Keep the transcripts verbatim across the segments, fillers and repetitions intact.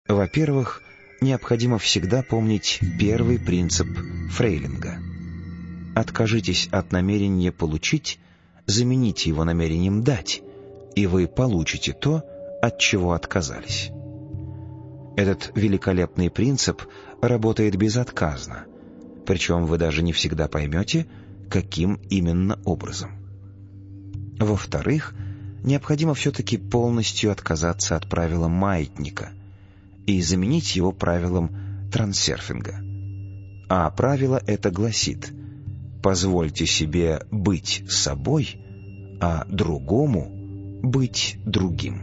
Во-первых, необходимо всегда помнить первый принцип Фрейлинга. Откажитесь от намерения получить, замените его намерением дать, и вы получите то, от чего отказались. Этот великолепный принцип работает безотказно, причем вы даже не всегда поймете, каким именно образом. Во-вторых, необходимо все-таки полностью отказаться от правила маятника и заменить его правилом трансерфинга. А правило это гласит: позвольте себе быть собой, а другому быть другим.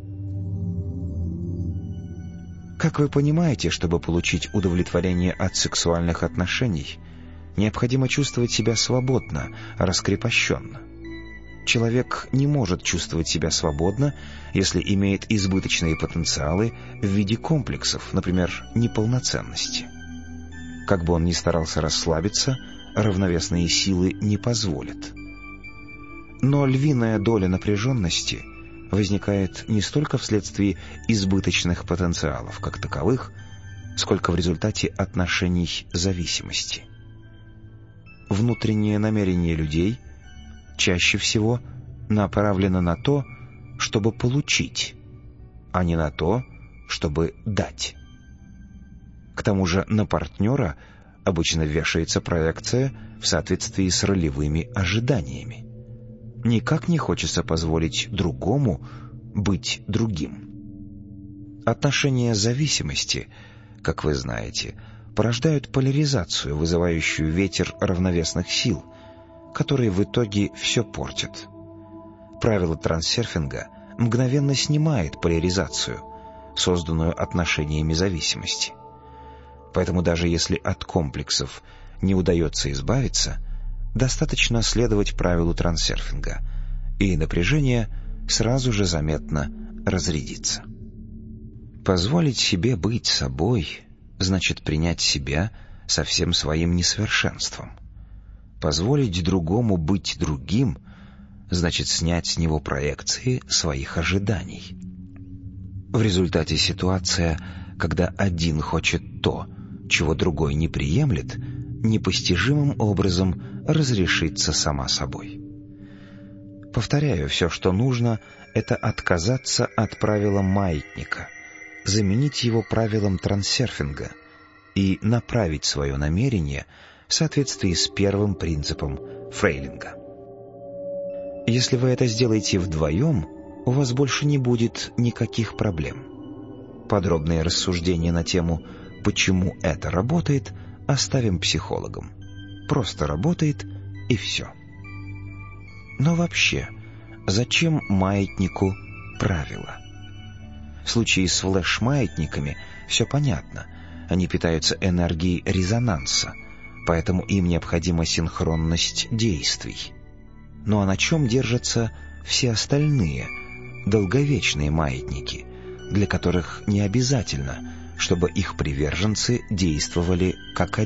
Как вы понимаете, чтобы получить удовлетворение от сексуальных отношений, необходимо чувствовать себя свободно, раскрепощенно. Человек не может чувствовать себя свободно, если имеет избыточные потенциалы в виде комплексов, например, неполноценности. Как бы он ни старался расслабиться, равновесные силы не позволят. Но львиная доля напряженности возникает не столько вследствие избыточных потенциалов как таковых, сколько в результате отношений зависимости. Внутреннее намерение людей чаще всего направлено на то, чтобы получить, а не на то, чтобы дать. К тому же на партнера обычно вешается проекция в соответствии с ролевыми ожиданиями. Никак не хочется позволить другому быть другим. Отношения зависимости, как вы знаете, порождают поляризацию, вызывающую ветер равновесных сил, которые в итоге все портят. Правило трансерфинга мгновенно снимает поляризацию, созданную отношениями зависимости. Поэтому даже если от комплексов не удается избавиться, достаточно следовать правилу трансерфинга, и напряжение сразу же заметно разрядится. Позволить себе быть собой значит принять себя со всем своим несовершенством. Позволить другому быть другим значит снять с него проекции своих ожиданий. В результате ситуация, когда один хочет то, чего другой не приемлет, непостижимым образом разрешится сама собой. Повторяю, все, что нужно, это отказаться от правила маятника, заменить его правилом трансерфинга и направить свое намерение в соответствии с первым принципом Фрейлинга. Если вы это сделаете вдвоем, у вас больше не будет никаких проблем. Подробные рассуждения на тему «почему это работает» оставим психологам. Просто работает и все. Но вообще, зачем маятнику правила? В случае с флеш-маятниками все понятно. Они питаются энергией резонанса, поэтому им необходима синхронность действий. Ну а на чем держатся все остальные, долговечные маятники, для которых не обязательно, чтобы их приверженцы действовали как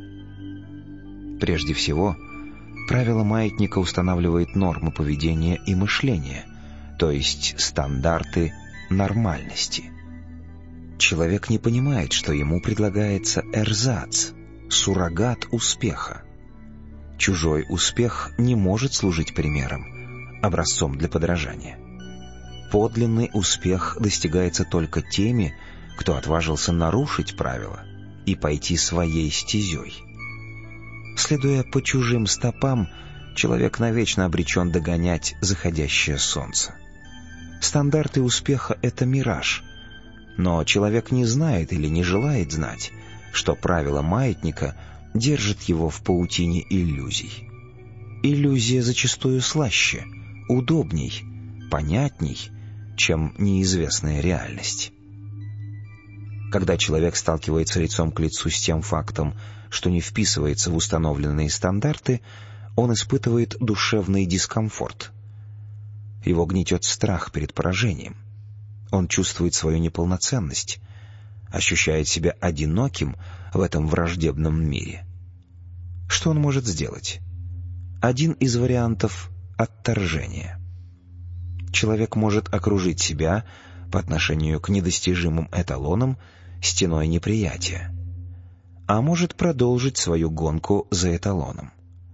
один? Прежде всего, правило маятника устанавливает нормы поведения и мышления, то есть стандарты нормальности. Человек не понимает, что ему предлагается эрзац, суррогат успеха. Чужой успех не может служить примером, образцом для подражания. Подлинный успех достигается только теми, кто отважился нарушить правила и пойти своей стезей. Следуя по чужим стопам, человек навечно обречен догонять заходящее солнце. Стандарты успеха — это мираж, но человек не знает или не желает знать, что правило маятника держит его в паутине иллюзий. Иллюзия зачастую слаще, удобней, понятней, чем неизвестная реальность. Когда человек сталкивается лицом к лицу с тем фактом, что не вписывается в установленные стандарты, он испытывает душевный дискомфорт. Его гнетет страх перед поражением. Он чувствует свою неполноценность, ощущает себя одиноким в этом враждебном мире. Что он может сделать? Один из вариантов — отторжение. Человек может окружить себя по отношению к недостижимым эталонам стеной неприятия, а может продолжить свою гонку за эталоном.